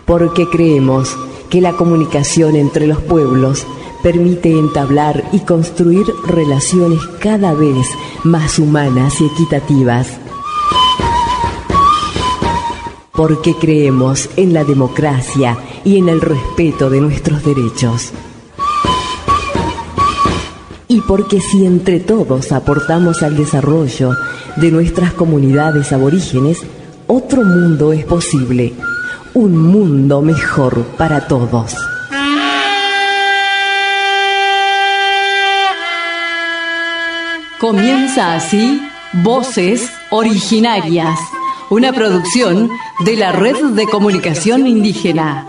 porque creemos que la comunicación entre los pueblos permite entablar y construir relaciones cada vez más humanas y equitativas. Porque creemos en la democracia y en el respeto de nuestros derechos. Y porque si entre todos aportamos al desarrollo de nuestras comunidades aborígenes, otro mundo es posible, un mundo mejor para todos. Comienza así Voces Originarias, una producción de la Red de Comunicación Indígena.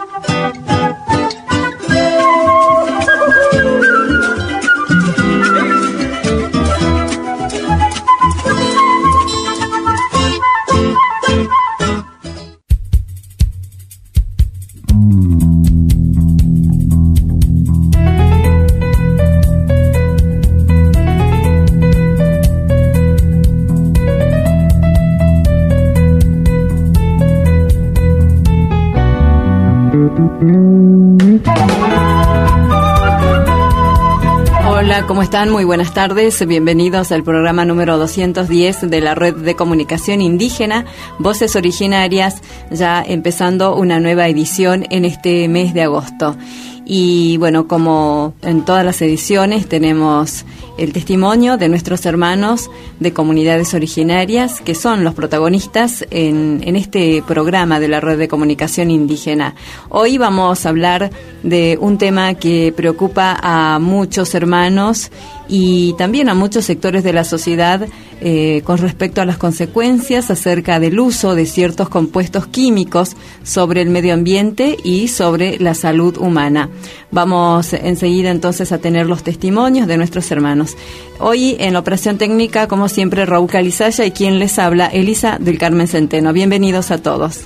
Hola, ¿cómo están? Muy buenas tardes. Bienvenidos al programa número 210 de la Red de Comunicación Indígena, Voces Originarias, ya empezando una nueva edición en este mes de agosto. Y bueno, como en todas las ediciones, tenemos el testimonio de nuestros hermanos de comunidades originarias, que son los protagonistas en este programa de la Red de Comunicación Indígena. Hoy vamos a hablar de un tema que preocupa a muchos hermanos y también a muchos sectores de la sociedad con respecto a las consecuencias acerca del uso de ciertos compuestos químicos sobre el medio ambiente y sobre la salud humana. Vamos enseguida entonces a tener los testimonios de nuestros hermanos. Hoy en la operación técnica, como siempre, Raúl Calizaya, y quien les habla, Elisa del Carmen Centeno. Bienvenidos a todos.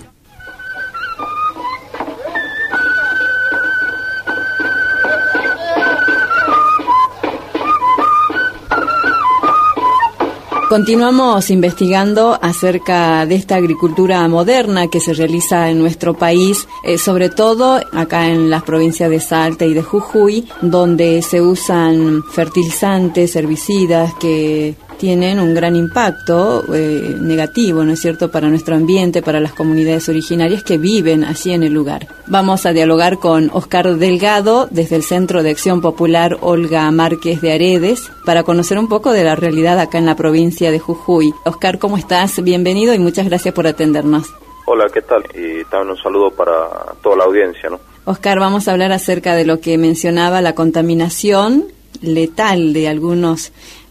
Continuamos investigando acerca de esta agricultura moderna que se realiza en nuestro país, sobre todo acá en las provincias de Salta y de Jujuy, donde se usan fertilizantes, herbicidas que tienen un gran impacto negativo, ¿no es cierto?, para nuestro ambiente, para las comunidades originarias que viven allí en el lugar. Vamos a dialogar con Oscar Delgado, desde el Centro de Acción Popular Olga Márquez de Aredes, para conocer un poco de la realidad acá en la provincia de Jujuy. Oscar, ¿cómo estás? Bienvenido y muchas gracias por atendernos. Hola, ¿qué tal? Y también un saludo para toda la audiencia, ¿no? Oscar, vamos a hablar acerca de lo que mencionaba, la contaminación letal de algunos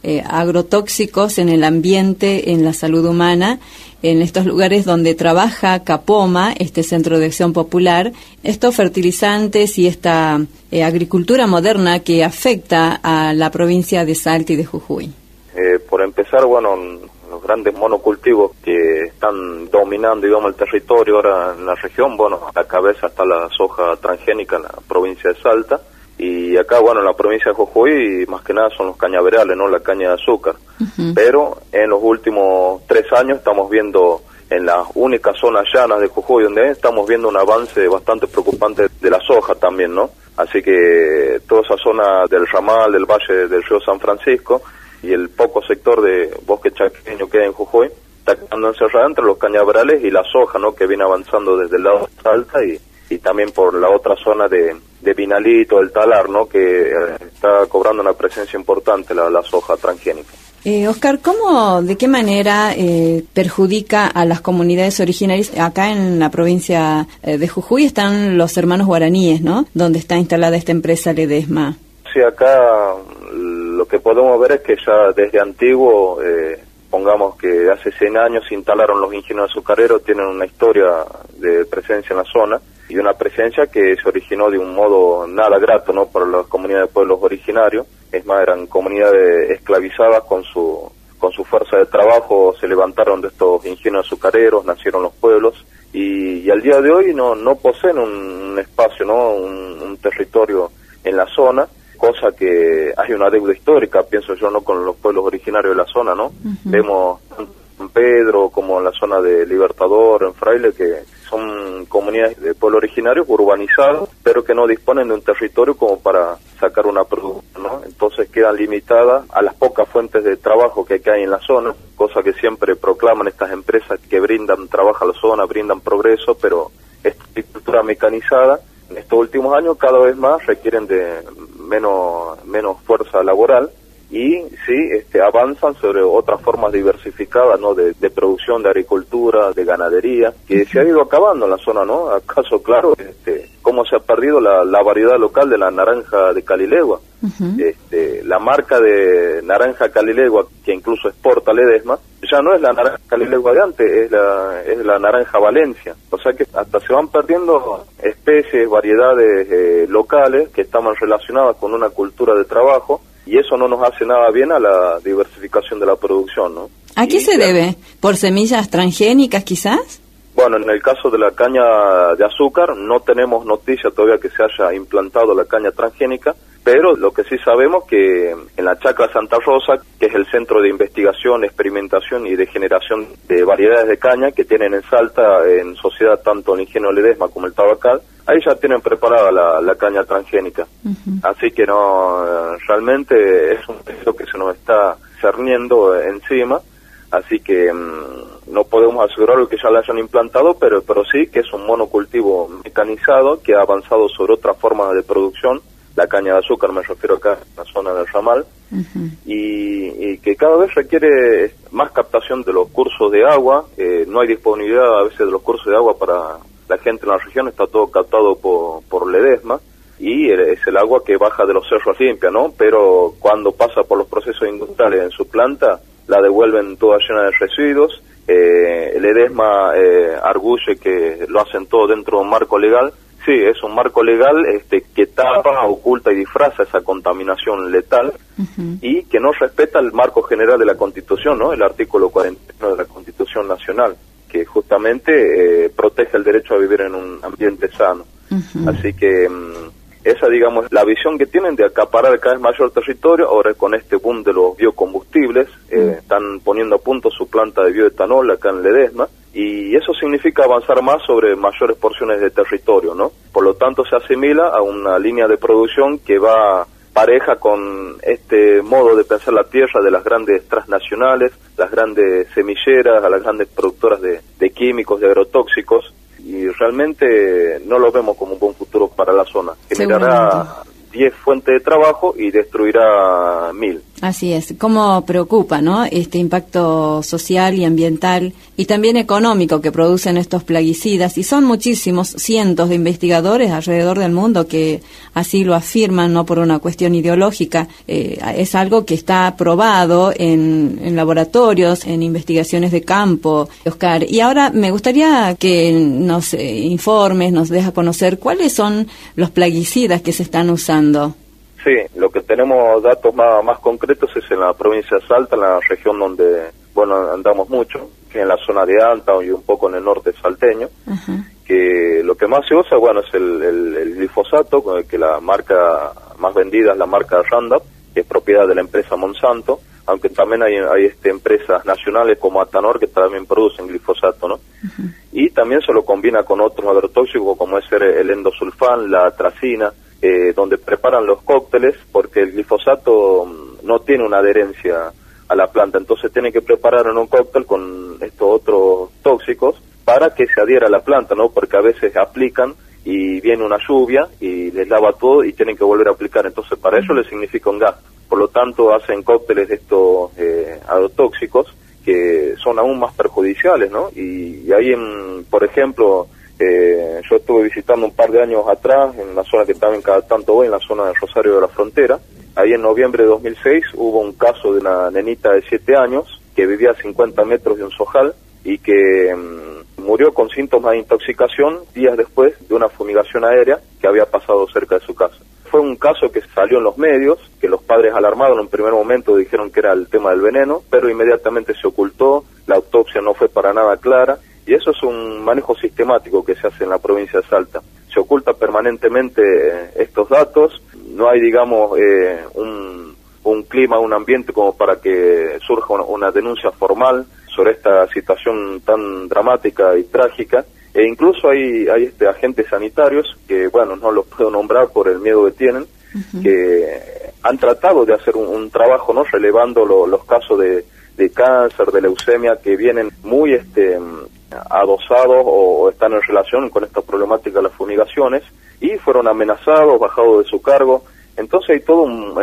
agrotóxicos en el ambiente, en la salud humana, en estos lugares donde trabaja Capoma, este Centro de Acción Popular, estos fertilizantes y esta agricultura moderna que afecta a la provincia de Salta y de Jujuy. Por empezar, bueno, los grandes monocultivos que están dominando, digamos, el territorio ahora en la región, bueno, a la cabeza está la soja transgénica en la provincia de Salta. Y acá, bueno, en la provincia de Jujuy, más que nada son los cañaverales, ¿no? La caña de azúcar. Uh-huh. Pero en los últimos 3 años estamos viendo en las únicas zonas llanas de Jujuy donde estamos viendo un avance bastante preocupante de la soja también, ¿no? Así que toda esa zona del ramal, del valle del río San Francisco y el poco sector de bosque chaqueño que hay en Jujuy está quedando encerrada entre los cañaverales y la soja, ¿no? Que viene avanzando desde el lado de Salta y también por la otra zona de Vinalito, el Talar, ¿no? Que está cobrando una presencia importante la soja transgénica. Oscar, ¿de qué manera perjudica a las comunidades originarias? Acá en la provincia de Jujuy están los hermanos guaraníes, ¿no? Donde está instalada esta empresa Ledesma. Sí, acá lo que podemos ver es que ya desde antiguo, pongamos que hace 100 años se instalaron los ingenios azucareros, tienen una historia de presencia en la zona y una presencia que se originó de un modo nada grato, ¿no? Para las comunidades de pueblos originarios. Es más, eran comunidades esclavizadas con su fuerza de trabajo, se levantaron de estos ingenios azucareros, nacieron los pueblos y al día de hoy no poseen un espacio, ¿no? Un territorio en la zona, cosa que hay una deuda histórica, pienso yo, ¿no? Con los pueblos originarios de la zona, ¿no? Uh-huh. Vemos tanto en Pedro como en la zona de Libertador, en Fraile, que son comunidades de pueblos originarios urbanizados, pero que no disponen de un territorio como para sacar una producción, ¿no? Entonces quedan limitadas a las pocas fuentes de trabajo que hay en la zona, cosa que siempre proclaman estas empresas que brindan trabajo a la zona, brindan progreso, pero esta agricultura mecanizada en estos últimos años cada vez más requieren de menos fuerza laboral y sí avanzan sobre otras formas diversificadas, ¿no? de producción, de agricultura, de ganadería, que se ha ido acabando en la zona, ¿no? Acaso, claro, cómo se ha perdido la variedad local de la naranja de Calilegua. La marca de naranja Calilegua, que incluso exporta Ledesma, ya no es la naranja Calilegua de antes, es la naranja Valencia. O sea que hasta se van perdiendo especies, variedades locales que estaban relacionadas con una cultura de trabajo, y eso no nos hace nada bien a la diversificación de la producción, ¿no? ¿A qué se debe? ¿Por semillas transgénicas quizás? Bueno, en el caso de la caña de azúcar no tenemos noticia todavía que se haya implantado la caña transgénica, pero lo que sí sabemos que en la Chacra Santa Rosa, que es el centro de investigación, experimentación y de generación de variedades de caña que tienen en Salta en sociedad tanto el ingenio Ledesma como el Tabacal, ahí ya tienen preparada la caña transgénica. Así que no, realmente es un peso que se nos está cerniendo encima, así que no podemos asegurar que ya la hayan implantado, pero sí que es un monocultivo mecanizado que ha avanzado sobre otras formas de producción, la caña de azúcar me refiero acá en la zona del ramal, y que cada vez requiere más captación de los cursos de agua, no hay disponibilidad a veces de los cursos de agua para la gente en la región, está todo captado por Ledesma, y es el agua que baja de los cerros limpia, ¿no? Pero cuando pasa por los procesos industriales en su planta, la devuelven toda llena de residuos. El Ledesma arguye que lo hacen todo dentro de un marco legal. Sí, es un marco legal que tapa, oculta y disfraza esa contaminación letal y que no respeta el marco general de la Constitución, ¿no? El artículo 41 de la Constitución Nacional, que justamente protege el derecho a vivir en un ambiente sano. Así que esa, digamos, la visión que tienen de acaparar cada vez mayor territorio. Ahora con este boom de los biocombustibles, están poniendo a punto su planta de bioetanol acá en Ledesma, y eso significa avanzar más sobre mayores porciones de territorio, ¿no? Por lo tanto se asimila a una línea de producción que va pareja con este modo de pensar la tierra de las grandes transnacionales, las grandes semilleras, a las grandes productoras de químicos, de agrotóxicos, y realmente no lo vemos como un buen futuro para la zona. Generará 10 fuentes de trabajo y destruirá 1000. Así es. Cómo preocupa, ¿no? Este impacto social y ambiental y también económico que producen estos plaguicidas, y son muchísimos, cientos de investigadores alrededor del mundo que así lo afirman, no por una cuestión ideológica. Es algo que está probado en laboratorios, en investigaciones de campo, Oscar. Y ahora me gustaría que nos informes, nos dejes conocer cuáles son los plaguicidas que se están usando. Sí, lo que tenemos datos más concretos es en la provincia de Salta, en la región donde, andamos mucho, que es en la zona de Anta y un poco en el norte salteño, que lo que más se usa, es el glifosato, que la marca más vendida es la marca Roundup, que es propiedad de la empresa Monsanto, aunque también hay empresas nacionales como Atanor que también producen glifosato, ¿no? Y también se lo combina con otros agrotóxicos como es el endosulfán, la atracina, donde preparan los cócteles, porque el glifosato no tiene una adherencia a la planta, entonces tienen que preparar un cóctel con estos otros tóxicos para que se adhiera a la planta, ¿no? Porque a veces aplican y viene una lluvia y les lava todo y tienen que volver a aplicar, entonces para eso les significa un gasto. Por lo tanto hacen cócteles de estos agrotóxicos que son aún más perjudiciales, ¿no? Y ahí, por ejemplo, yo estuve visitando un par de años atrás en la zona que también cada tanto voy, en la zona de Rosario de la Frontera. Ahí en noviembre de 2006 hubo un caso de una nenita de 7 años que vivía a 50 metros de un sojal y que murió con síntomas de intoxicación días después de una fumigación aérea que había pasado cerca de su casa. Fue un caso que salió en los medios, que los padres alarmados en un primer momento dijeron que era el tema del veneno, pero inmediatamente se ocultó, la autopsia no fue para nada clara, y eso es un manejo sistemático que se hace en la provincia de Salta. Se oculta permanentemente estos datos, no hay, digamos, un clima, un ambiente como para que surja una denuncia formal sobre esta situación tan dramática y trágica, E incluso hay agentes sanitarios que, bueno, no los puedo nombrar por el miedo que tienen, que han tratado de hacer un trabajo, ¿no?, relevando los casos de cáncer, de leucemia, que vienen muy adosados o están en relación con esta problemática de las fumigaciones, y fueron amenazados, bajados de su cargo. Entonces hay todo un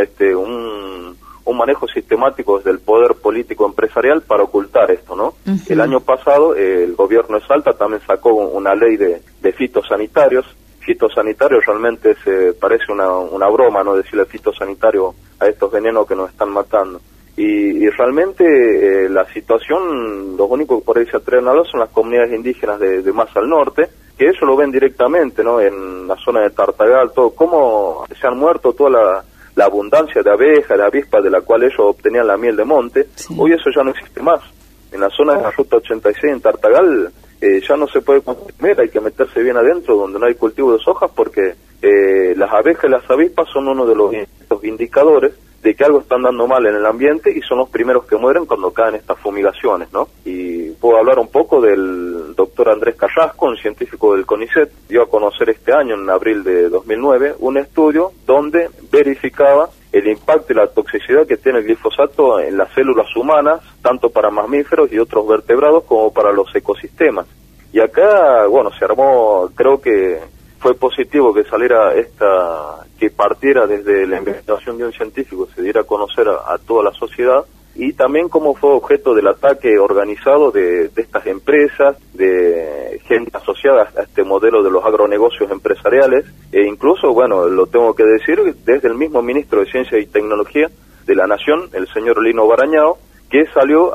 manejo sistemático desde el poder político empresarial para ocultar esto, ¿no? El año pasado el gobierno de Salta también sacó una ley de fitosanitarios. Fitosanitario realmente parece una broma, ¿no?, decirle fitosanitario a estos venenos que nos están matando. Y realmente la situación, los únicos que por ahí se atreven a hablar son las comunidades indígenas de más al norte, que ellos lo ven directamente, ¿no?, en la zona de Tartagal, todo, cómo se han muerto toda la abundancia de abejas, de avispas de la cual ellos obtenían la miel de monte. Sí. Hoy eso ya no existe más. En la zona de la Ruta 86 en Tartagal ya no se puede consumir, hay que meterse bien adentro donde no hay cultivo de soja, porque las abejas y las avispas son uno de los indicadores de que algo está andando mal en el ambiente, y son los primeros que mueren cuando caen estas fumigaciones, ¿no? Y puedo hablar un poco del doctor Andrés Carrasco, un científico del CONICET, dio a conocer este año, en abril de 2009, un estudio donde verificaba el impacto y la toxicidad que tiene el glifosato en las células humanas, tanto para mamíferos y otros vertebrados como para los ecosistemas. Y acá, bueno, se armó, creo que fue positivo que saliera que partiera desde la investigación de un científico, se diera a conocer a toda la sociedad, y también cómo fue objeto del ataque organizado de estas empresas, de gente asociada a este modelo de los agronegocios empresariales, e incluso, bueno, lo tengo que decir, desde el mismo ministro de Ciencia y Tecnología de la Nación, el señor Lino Barañao, que salió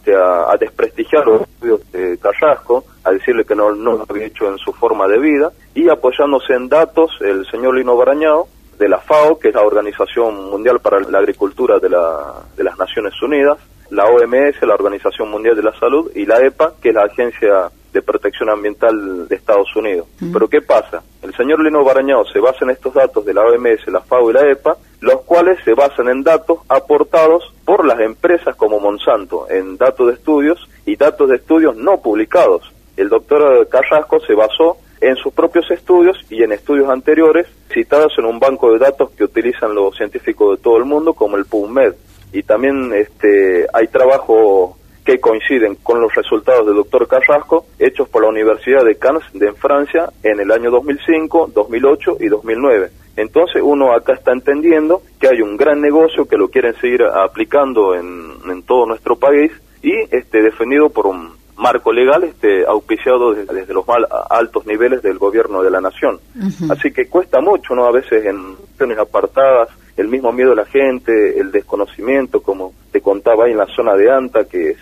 a desprestigiar los estudios de Carrasco, a decirle que no lo había hecho en su forma de vida, y apoyándose en datos, el señor Lino Barañao, de la FAO, que es la Organización Mundial para la Agricultura de las Naciones Unidas, la OMS, la Organización Mundial de la Salud, y la EPA, que es la Agencia de Protección Ambiental de Estados Unidos. Pero ¿qué pasa? El señor Lino Barañao se basa en estos datos de la OMS, la FAO y la EPA, los cuales se basan en datos aportados por las empresas como Monsanto, en datos de estudios y datos de estudios no publicados. El doctor Carrasco se basó en sus propios estudios y en estudios anteriores citados en un banco de datos que utilizan los científicos de todo el mundo, como el PubMed. Y también hay trabajos que coinciden con los resultados del doctor Carrasco, hechos por la Universidad de Cannes en Francia en el año 2005, 2008 y 2009. Entonces uno acá está entendiendo que hay un gran negocio que lo quieren seguir aplicando en todo nuestro país, y defendido por un marco legal auspiciado desde los más altos niveles del gobierno de la nación. Así que cuesta mucho, ¿no?, a veces en cuestiones apartadas, el mismo miedo de la gente, el desconocimiento, como te contaba ahí en la zona de Anta, que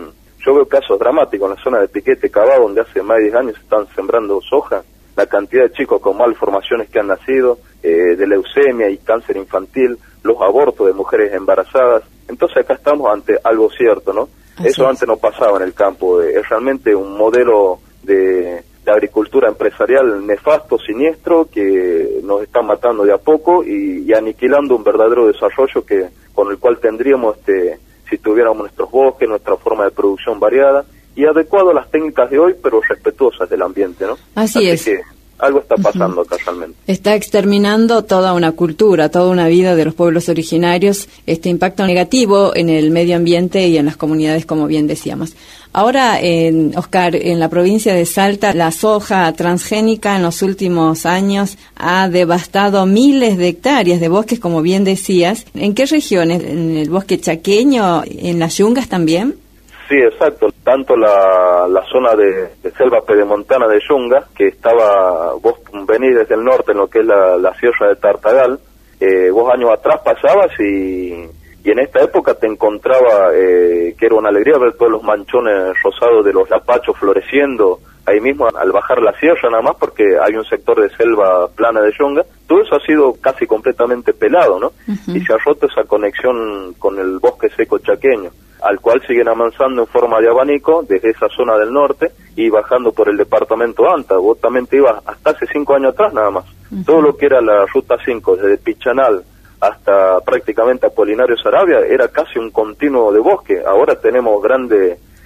yo veo casos dramáticos en la zona de Piquete Cavado, donde hace más de 10 años están sembrando soja, la cantidad de chicos con malformaciones que han nacido, de leucemia y cáncer infantil, los abortos de mujeres embarazadas. Entonces acá estamos ante algo cierto, ¿no? Eso antes no pasaba en el campo. Es realmente un modelo de agricultura empresarial nefasto, siniestro, que nos está matando de a poco y aniquilando un verdadero desarrollo con el cual tendríamos, si tuviéramos nuestros bosques, nuestra forma de producción variada y adecuado a las técnicas de hoy, pero respetuosas del ambiente, ¿no? Así es. Que algo está pasando acá realmente. Está exterminando toda una cultura, toda una vida de los pueblos originarios, este impacto negativo en el medio ambiente y en las comunidades, como bien decíamos. Ahora, Oscar, en la provincia de Salta, la soja transgénica en los últimos años ha devastado miles de hectáreas de bosques, como bien decías. ¿En qué regiones? ¿En el bosque chaqueño? ¿En las yungas también? Sí, exacto. Tanto la zona de selva pedemontana de Yunga, que vos venís desde el norte en lo que es la sierra de Tartagal, vos años atrás pasabas y en esta época te encontraba que era una alegría ver todos los manchones rosados de los lapachos floreciendo ahí mismo al bajar la sierra, nada más porque hay un sector de selva plana de Yunga. Todo eso ha sido casi completamente pelado, ¿no? Y se ha roto esa conexión con el bosque seco chaqueño, al cual siguen avanzando en forma de abanico desde esa zona del norte y bajando por el departamento Anta. Vos también te ibas hasta hace 5 años atrás nada más. Todo lo que era la Ruta 5, desde Pichanal hasta prácticamente Apolinario Saravia, era casi un continuo de bosque. Ahora tenemos grandes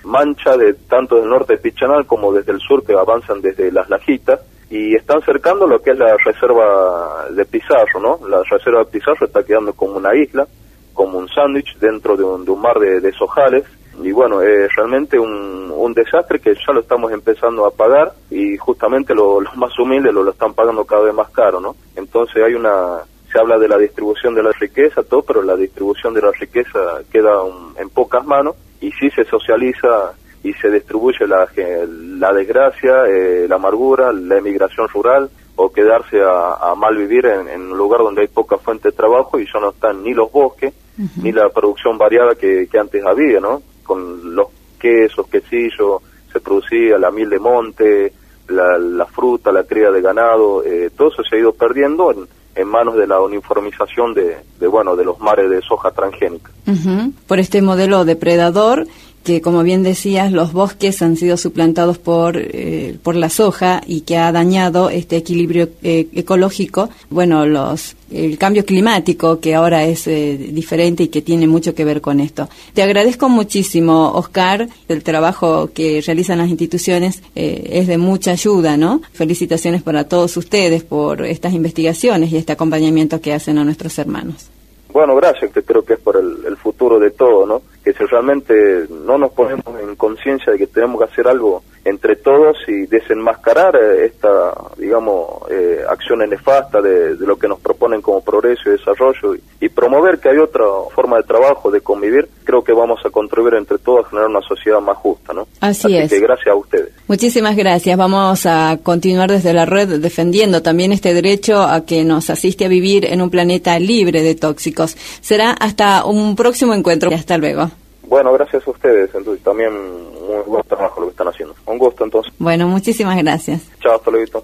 mancha de tanto del norte de Pichanal como desde el sur, que avanzan desde Las Lajitas, y están cercando lo que es la reserva de Pizarro, ¿no? La reserva de Pizarro está quedando como una isla, como un sándwich dentro de un mar de sojales, y bueno, es realmente un desastre que ya lo estamos empezando a pagar, y justamente los más humildes lo están pagando cada vez más caro, ¿no? Entonces se habla de la distribución de la riqueza, todo, pero la distribución de la riqueza queda en pocas manos, y sí se socializa y se distribuye la desgracia, la amargura, la emigración rural, o quedarse a mal vivir en un lugar donde hay poca fuente de trabajo y ya no están ni los bosques, ni la producción variada que antes había, ¿no? Con los quesos, quesillos, se producía la miel de monte, la fruta, la cría de ganado, todo eso se ha ido perdiendo en manos de la uniformización de los mares de soja transgénica. Por este modelo depredador, que como bien decías, los bosques han sido suplantados por la soja y que ha dañado este equilibrio ecológico. Bueno, el cambio climático, que ahora es diferente y que tiene mucho que ver con esto. Te agradezco muchísimo, Oscar, el trabajo que realizan las instituciones es de mucha ayuda, ¿no? Felicitaciones para todos ustedes por estas investigaciones y este acompañamiento que hacen a nuestros hermanos. Bueno, gracias, que creo que es por el futuro de todo, ¿no? Que si realmente no nos ponemos en conciencia de que tenemos que hacer algo entre todos y desenmascarar esta, acciones nefastas de lo que nos proponen como progreso y desarrollo y promover que hay otra forma de trabajo, de convivir, creo que vamos a contribuir entre todos a generar una sociedad más justa, ¿no? Así es. Que gracias a ustedes. Muchísimas gracias. Vamos a continuar desde la red defendiendo también este derecho a que nos asiste a vivir en un planeta libre de tóxicos. Será hasta un próximo encuentro. Hasta luego. Bueno, gracias a ustedes, entonces también muy buen trabajo lo que están haciendo. Un gusto, entonces. Bueno, muchísimas gracias. Chao, hasta luego.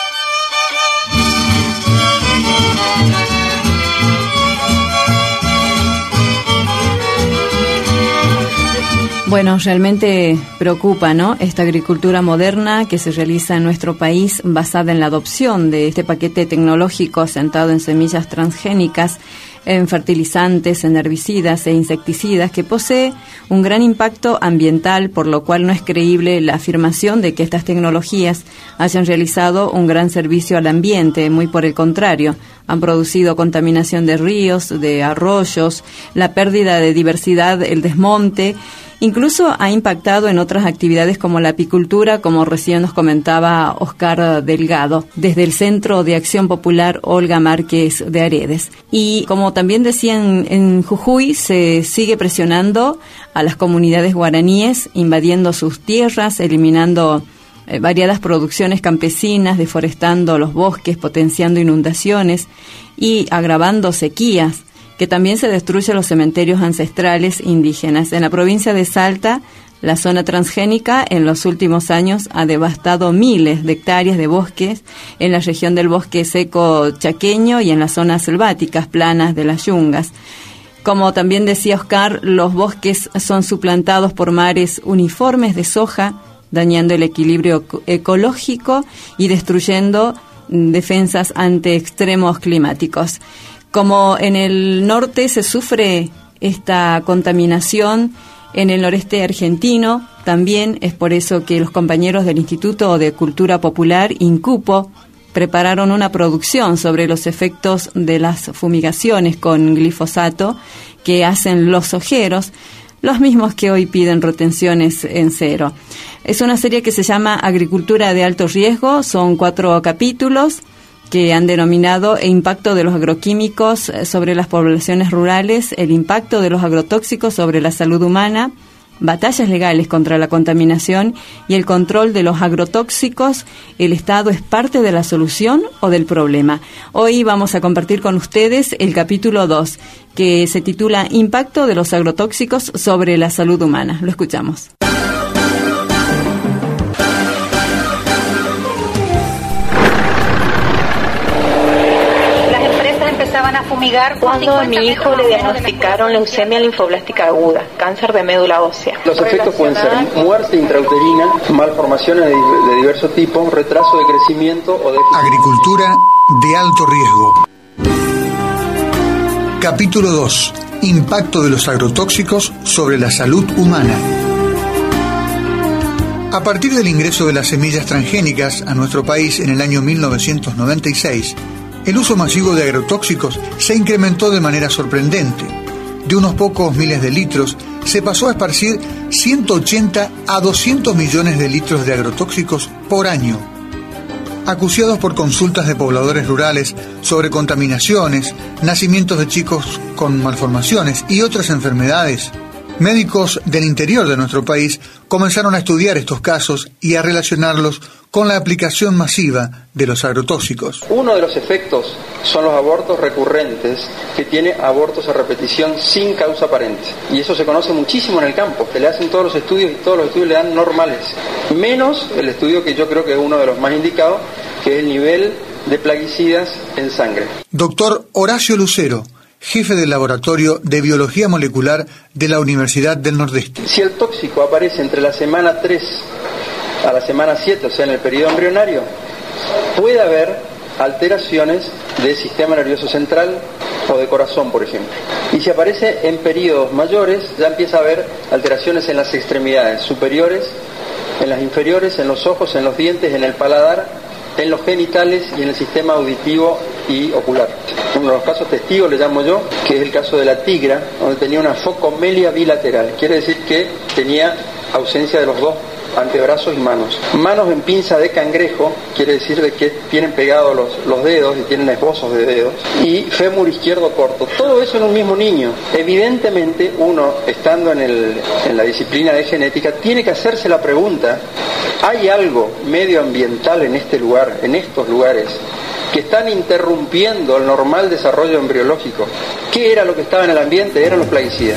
Bueno, realmente preocupa, ¿no?, esta agricultura moderna que se realiza en nuestro país basada en la adopción de este paquete tecnológico asentado en semillas transgénicas, en fertilizantes, en herbicidas e insecticidas, que posee un gran impacto ambiental, por lo cual no es creíble la afirmación de que estas tecnologías hayan realizado un gran servicio al ambiente. Muy por el contrario, han producido contaminación de ríos, de arroyos, la pérdida de diversidad, el desmonte. Incluso ha impactado en otras actividades como la apicultura, como recién nos comentaba Oscar Delgado, desde el Centro de Acción Popular Olga Márquez de Aredes. Y como también decían en Jujuy, se sigue presionando a las comunidades guaraníes, invadiendo sus tierras, eliminando variadas producciones campesinas, deforestando los bosques, potenciando inundaciones y agravando sequías, que también se destruyen los cementerios ancestrales indígenas. En la provincia de Salta, la zona transgénica en los últimos años ha devastado miles de hectáreas de bosques en la región del bosque seco chaqueño y en las zonas selváticas planas de las yungas. Como también decía Oscar, los bosques son suplantados por mares uniformes de soja, dañando el equilibrio ecológico y destruyendo defensas ante extremos climáticos. Como en el norte se sufre esta contaminación, en el noreste argentino también es por eso que los compañeros del Instituto de Cultura Popular, INCUPO, prepararon una producción sobre los efectos de las fumigaciones con glifosato que hacen los sojeros, los mismos que hoy piden retenciones en cero. Es una serie que se llama Agricultura de Alto Riesgo, son 4 capítulos que han denominado el impacto de los agroquímicos sobre las poblaciones rurales, el impacto de los agrotóxicos sobre la salud humana, batallas legales contra la contaminación y el control de los agrotóxicos. ¿El Estado es parte de la solución o del problema? Hoy vamos a compartir con ustedes el capítulo 2, que se titula Impacto de los agrotóxicos sobre la salud humana. Lo escuchamos. Empezaban a fumigar cuando a mi hijo le diagnosticaron leucemia linfoblástica aguda, cáncer de médula ósea. Los efectos pueden ser muerte intrauterina, malformaciones de diverso tipo, retraso de crecimiento o déficit. Agricultura de alto riesgo. Capítulo 2. Impacto de los agrotóxicos sobre la salud humana. A partir del ingreso de las semillas transgénicas a nuestro país en el año 1996, el uso masivo de agrotóxicos se incrementó de manera sorprendente. De unos pocos miles de litros, se pasó a esparcir 180 a 200 millones de litros de agrotóxicos por año. Acuciados por consultas de pobladores rurales sobre contaminaciones, nacimientos de chicos con malformaciones y otras enfermedades, médicos del interior de nuestro país comenzaron a estudiar estos casos y a relacionarlos con la aplicación masiva de los agrotóxicos. Uno de los efectos son los abortos recurrentes, que tiene abortos a repetición sin causa aparente. Y eso se conoce muchísimo en el campo. Se le hacen todos los estudios y todos los estudios le dan normales. Menos el estudio que yo creo que es uno de los más indicados, que es el nivel de plaguicidas en sangre. Doctor Horacio Lucero, jefe del Laboratorio de Biología Molecular de la Universidad del Nordeste. Si el tóxico aparece entre la semana 3 a la semana 7, o sea, en el periodo embrionario, puede haber alteraciones del sistema nervioso central o de corazón, por ejemplo. Y si aparece en periodos mayores, ya empieza a haber alteraciones en las extremidades superiores, en las inferiores, en los ojos, en los dientes, en el paladar, en los genitales y en el sistema auditivo y ocular. Uno de los casos testigos, le llamo yo, que es el caso de la tigra, donde tenía una focomelia bilateral. Quiere decir que tenía ausencia de los dos antebrazos y manos. Manos en pinza de cangrejo, quiere decir de que tienen pegados los dedos y tienen esbozos de dedos. Y fémur izquierdo corto. Todo eso en un mismo niño. Evidentemente, uno, estando en la disciplina de genética, tiene que hacerse la pregunta: ¿hay algo medioambiental en este lugar, en estos lugares, que están interrumpiendo el normal desarrollo embriológico? ¿Qué era lo que estaba en el ambiente? Eran los plaguicidas.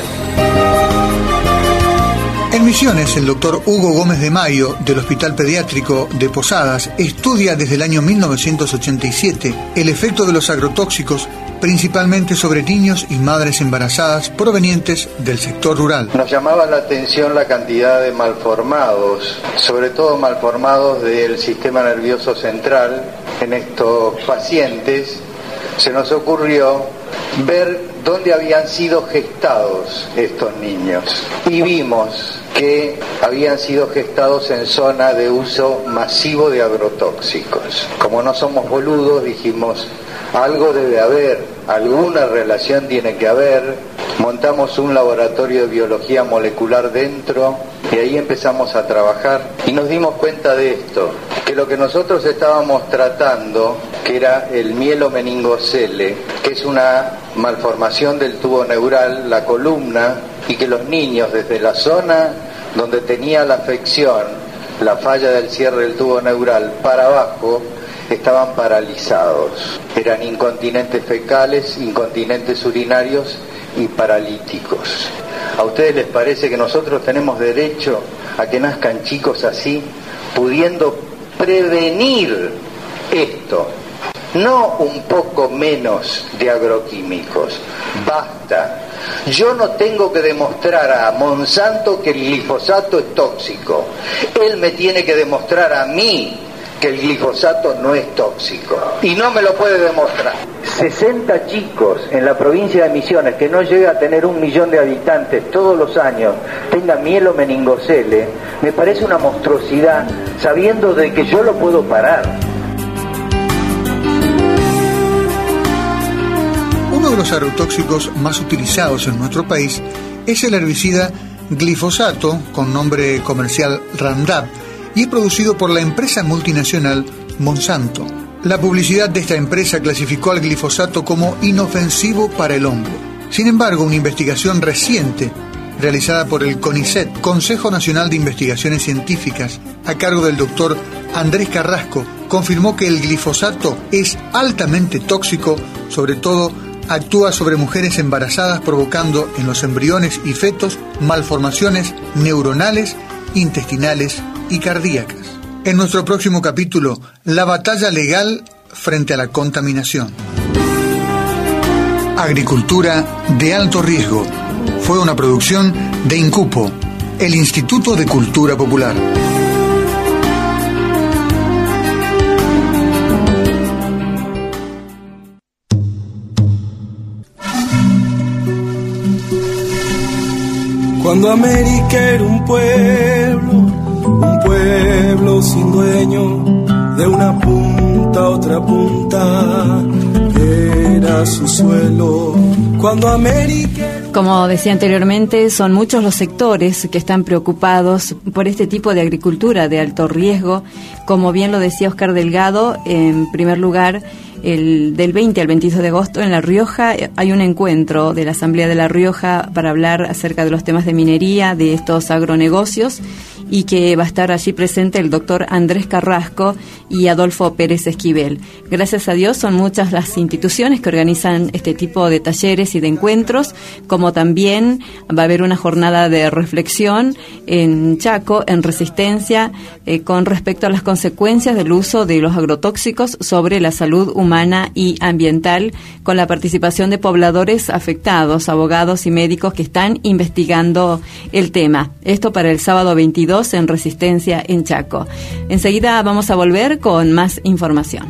En Misiones, el doctor Hugo Gómez de Mayo, del Hospital Pediátrico de Posadas, estudia desde el año 1987 el efecto de los agrotóxicos, principalmente sobre niños y madres embarazadas provenientes del sector rural. Nos llamaba la atención la cantidad de malformados, sobre todo malformados del sistema nervioso central. En estos pacientes se nos ocurrió ver dónde habían sido gestados estos niños y vimos que habían sido gestados en zona de uso masivo de agrotóxicos. Como no somos boludos, dijimos, algo debe haber, alguna relación tiene que haber. Montamos un laboratorio de biología molecular dentro y ahí empezamos a trabajar y nos dimos cuenta de esto, que lo que nosotros estábamos tratando, que era el mielomeningocele, que es una malformación del tubo neural, la columna, y que los niños desde la zona donde tenía la afección, la falla del cierre del tubo neural para abajo, estaban paralizados. Eran incontinentes fecales, incontinentes urinarios y paralíticos. ¿A ustedes les parece que nosotros tenemos derecho a que nazcan chicos así, pudiendo prevenir esto? No un poco menos de agroquímicos. Basta. Yo no tengo que demostrar a Monsanto que el glifosato es tóxico. Él me tiene que demostrar a mí que el glifosato no es tóxico. Y no me lo puede demostrar. 60 chicos en la provincia de Misiones, que no llega a tener 1 millón de habitantes todos los años, tengan mielomeningocele, me parece una monstruosidad, sabiendo de que yo lo puedo parar. Uno de los agrotóxicos más utilizados en nuestro país es el herbicida glifosato, con nombre comercial Roundup, y es producido por la empresa multinacional Monsanto. La publicidad de esta empresa clasificó al glifosato como inofensivo para el hombre. Sin embargo, una investigación reciente realizada por el CONICET, Consejo Nacional de Investigaciones Científicas, a cargo del doctor Andrés Carrasco, confirmó que el glifosato es altamente tóxico, sobre todo actúa sobre mujeres embarazadas, provocando en los embriones y fetos malformaciones neuronales, intestinales y cardíacas. En nuestro próximo capítulo, la batalla legal frente a la contaminación. Agricultura de alto riesgo. Fue una producción de INCUPO, el Instituto de Cultura Popular. Cuando América era un pueblo un pueblo sin dueño, de una punta a otra punta, era su suelo cuando América... Como decía anteriormente, son muchos los sectores que están preocupados por este tipo de agricultura de alto riesgo. Como bien lo decía Oscar Delgado, en primer lugar, del 20 al 22 de agosto en La Rioja hay un encuentro de la Asamblea de La Rioja para hablar acerca de los temas de minería, de estos agronegocios, y que va a estar allí presente el doctor Andrés Carrasco y Adolfo Pérez Esquivel. Gracias a Dios son muchas las instituciones que organizan este tipo de talleres y de encuentros, como también va a haber una jornada de reflexión en Chaco, en Resistencia, con respecto a las consecuencias del uso de los agrotóxicos sobre la salud humana y ambiental, con la participación de pobladores afectados, abogados y médicos que están investigando el tema. Esto para el sábado 22 en Resistencia, en Chaco. Enseguida vamos a volver con más información.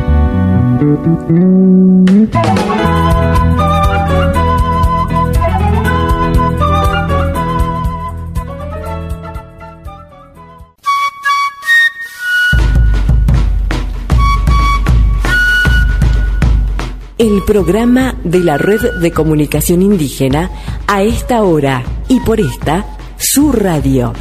El programa de la Red de Comunicación Indígena a esta hora y por esta Su Radio.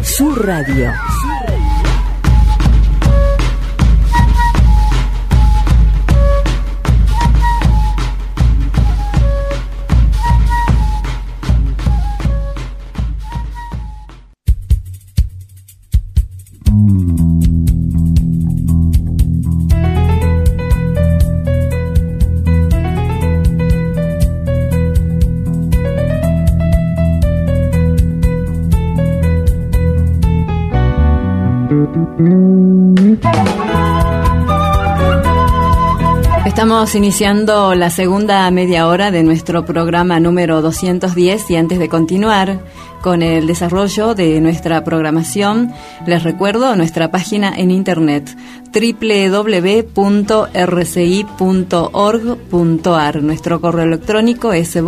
Estamos iniciando la segunda media hora de nuestro programa número 210 y antes de continuar con el desarrollo de nuestra programación, les recuerdo nuestra página en internet www.rci.org.ar. Nuestro correo electrónico es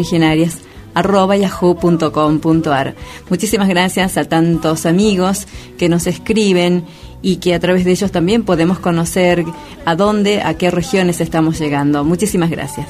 vocesoriginaриas@yahoo.com.ar. Muchísimas gracias a tantos amigos que nos escriben y que a través de ellos también podemos conocer a dónde, a qué regiones estamos llegando. Muchísimas gracias.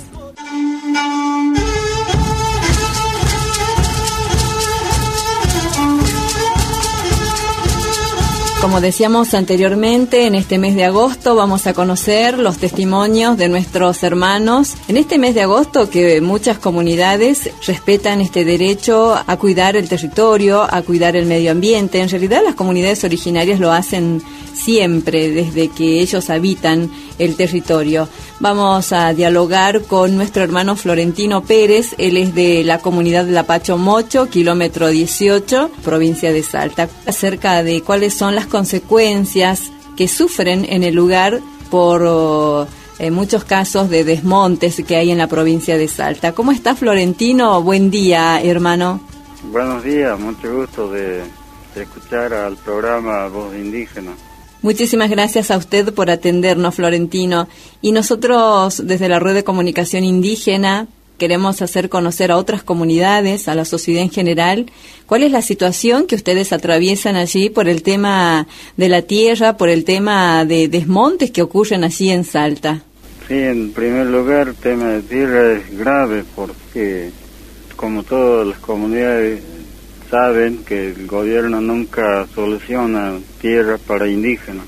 Como decíamos anteriormente, en este mes de agosto vamos a conocer los testimonios de nuestros hermanos. En este mes de agosto que muchas comunidades respetan este derecho a cuidar el territorio, a cuidar el medio ambiente. En realidad las comunidades originarias lo hacen siempre, desde que ellos habitan el territorio. Vamos a dialogar con nuestro hermano Florentino Pérez. Él es de la comunidad de Lapacho Mocho, kilómetro 18, provincia de Salta, acerca de cuáles son las consecuencias que sufren en el lugar por muchos casos de desmontes que hay en la provincia de Salta. ¿Cómo está, Florentino? Buen día, hermano. Buenos días, mucho gusto de escuchar al programa Voz Indígena. Muchísimas gracias a usted por atendernos, Florentino. Y nosotros, desde la Red de Comunicación Indígena, queremos hacer conocer a otras comunidades, a la sociedad en general, cuál es la situación que ustedes atraviesan allí por el tema de la tierra, por el tema de desmontes que ocurren allí en Salta. Sí, en primer lugar, el tema de tierra es grave porque, como todas las comunidades saben, que el gobierno nunca soluciona tierra para indígenas.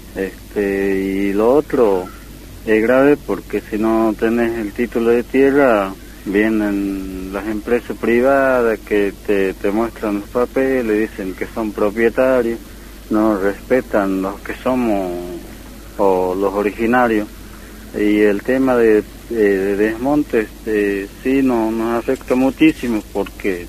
Y lo otro es grave porque si no tenés el título de tierra, vienen las empresas privadas que te muestran los papeles, dicen que son propietarios, no respetan los que somos o los originarios. Y el tema de desmontes sí nos afecta muchísimo porque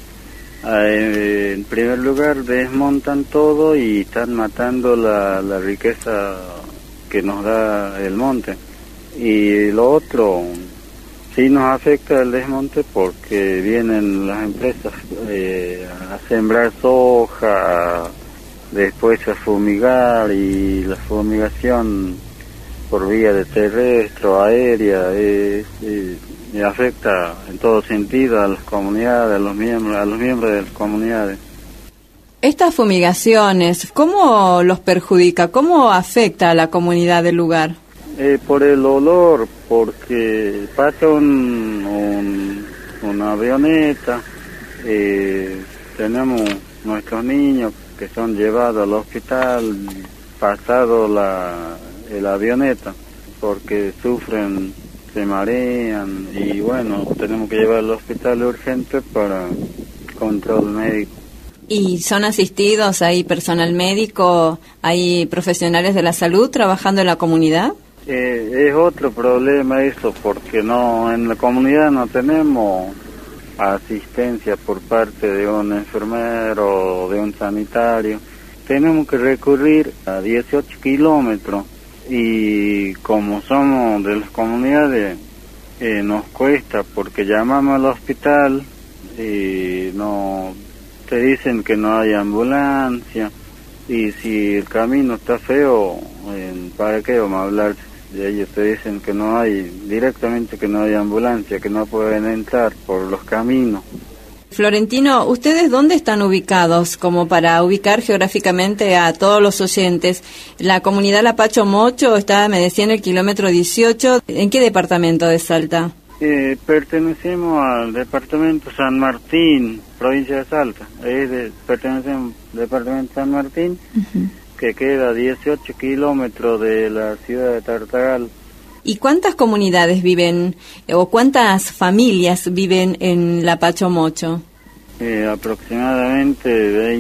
en primer lugar desmontan todo y están matando la riqueza que nos da el monte. Y lo otro, sí nos afecta el desmonte porque vienen las empresas a sembrar soja, después a fumigar, y la fumigación por vía de terrestre o aérea afecta en todo sentido a las comunidades, a los miembros de las comunidades. Estas fumigaciones, ¿cómo los perjudica? ¿Cómo afecta a la comunidad del lugar? Por el olor, porque pasa una avioneta, tenemos nuestros niños que son llevados al hospital pasado la avioneta, porque sufren, se marean y bueno, tenemos que llevar al hospital urgente para control médico. ¿Y son asistidos? ¿Hay personal médico? ¿Hay profesionales de la salud trabajando en la comunidad? Es otro problema eso, porque no en la comunidad no tenemos asistencia por parte de un enfermero o de un sanitario. Tenemos que recurrir a 18 kilómetros y como somos de las comunidades nos cuesta, porque llamamos al hospital y no te dicen que no hay ambulancia, y si el camino está feo, ¿para qué vamos a hablar? Ellos te dicen que no hay, directamente que no hay ambulancia, que no pueden entrar por los caminos. Florentino, ¿ustedes dónde están ubicados? Como para ubicar geográficamente a todos los oyentes. La comunidad Lapacho Mocho está, me decía, en el kilómetro 18. ¿En qué departamento de Salta? Pertenecemos al departamento San Martín, provincia de Salta. Pertenecemos al departamento San Martín, que queda a 18 kilómetros de la ciudad de Tartagal. ¿Y cuántas comunidades viven o cuántas familias viven en Lapacho Mocho? Aproximadamente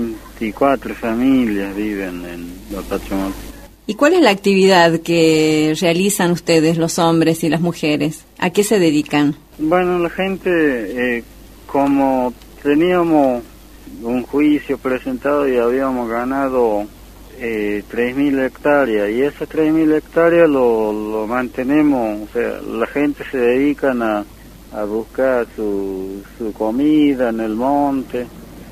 24 familias viven en Lapacho Mocho. ¿Y cuál es la actividad que realizan ustedes, los hombres y las mujeres? ¿A qué se dedican? Bueno, la gente, como teníamos un juicio presentado y habíamos ganado 3.000 hectáreas, y esas 3.000 hectáreas lo mantenemos, o sea, la gente se dedican a buscar su comida en el monte,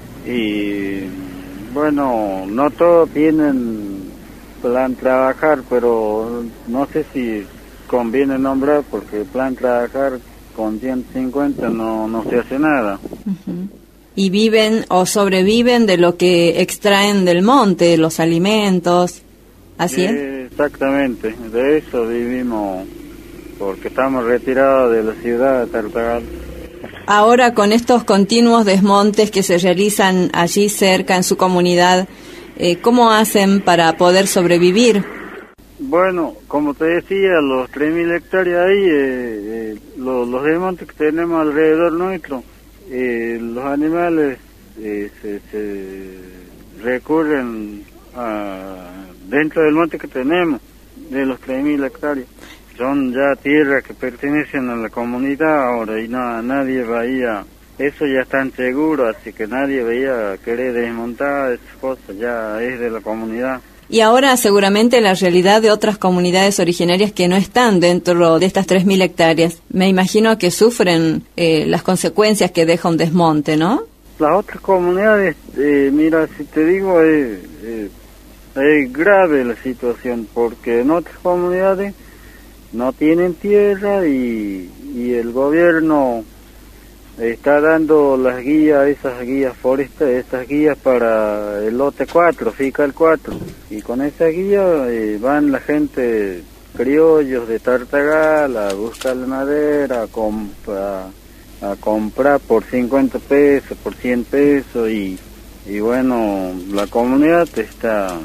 y bueno, no todos tienen plan trabajar, pero no sé si conviene nombrar, porque plan trabajar con 150 no se hace nada. ¿Y viven o sobreviven de lo que extraen del monte, los alimentos? ¿Así es? Exactamente, de eso vivimos, porque estamos retirados de la ciudad de Tartagal. Ahora, con estos continuos desmontes que se realizan allí cerca en su comunidad, ¿cómo hacen para poder sobrevivir? Bueno, como te decía, los 3.000 hectáreas ahí, los desmontes que tenemos alrededor nuestro, los animales se recurren dentro del monte que tenemos, de los 3.000 hectáreas. Son ya tierras que pertenecen a la comunidad ahora, y nadie veía, eso ya están seguros, así que nadie veía querer desmontar esas cosas, ya es de la comunidad. Y ahora seguramente la realidad de otras comunidades originarias que no están dentro de estas 3.000 hectáreas, me imagino que sufren las consecuencias que deja un desmonte, ¿no? Las otras comunidades, mira, si te digo, es grave la situación, porque en otras comunidades no tienen tierra y el gobierno está dando las guías, esas guías forestales, esas guías para el lote 4, FICAL 4, y con esa guía van la gente, criollos de Tartagal, a buscar la madera, a comprar por 50 pesos, por 100 pesos, y bueno, la comunidad está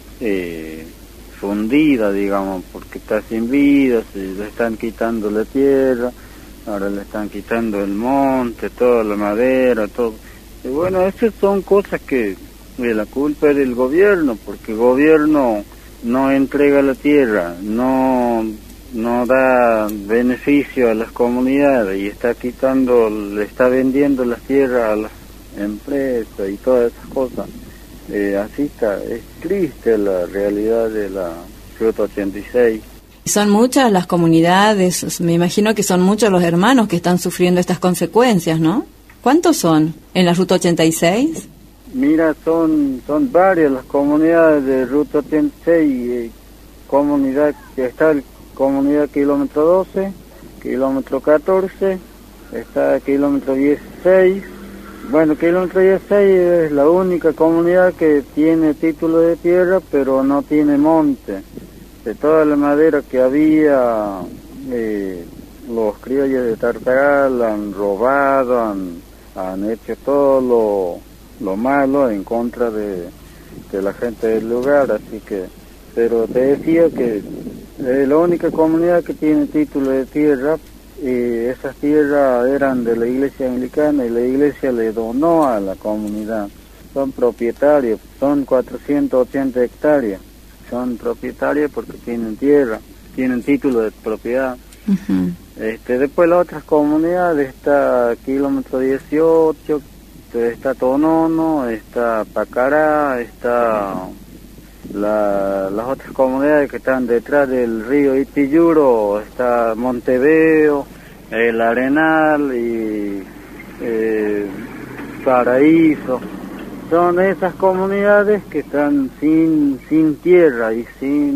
fundida, digamos, porque está sin vida, se le están quitando la tierra, ahora le están quitando el monte, toda la madera, todo. Y bueno, esas son cosas que la culpa es del gobierno, porque el gobierno no entrega la tierra, no da beneficio a las comunidades, y le está vendiendo las tierras a las empresas y todas esas cosas. Así está, es triste la realidad de la Ruta 86. Son muchas las comunidades, me imagino que son muchos los hermanos que están sufriendo estas consecuencias, ¿no? ¿Cuántos son en la Ruta 86? Mira, son varias las comunidades de Ruta 86, comunidad que está el comunidad kilómetro 12, kilómetro 14, está kilómetro 16, Bueno, Kilómetro 16 es la única comunidad que tiene título de tierra, pero no tiene monte. De toda la madera que había, los criollos de Tartagal han robado, han hecho todo lo malo en contra de la gente del lugar, así que, pero te decía que es la única comunidad que tiene título de tierra. Esas tierras eran de la iglesia anglicana y la iglesia le donó a la comunidad. Son propietarios, son 480 hectáreas. Son propietarios porque tienen tierra, tienen título de propiedad. Uh-huh. Después las otras comunidades, está Kilómetro 18, está Tonono, está Pacará, está las otras comunidades que están detrás del río Itiyuro, está Monteveo, el Arenal y Paraíso. Son esas comunidades que están sin tierra y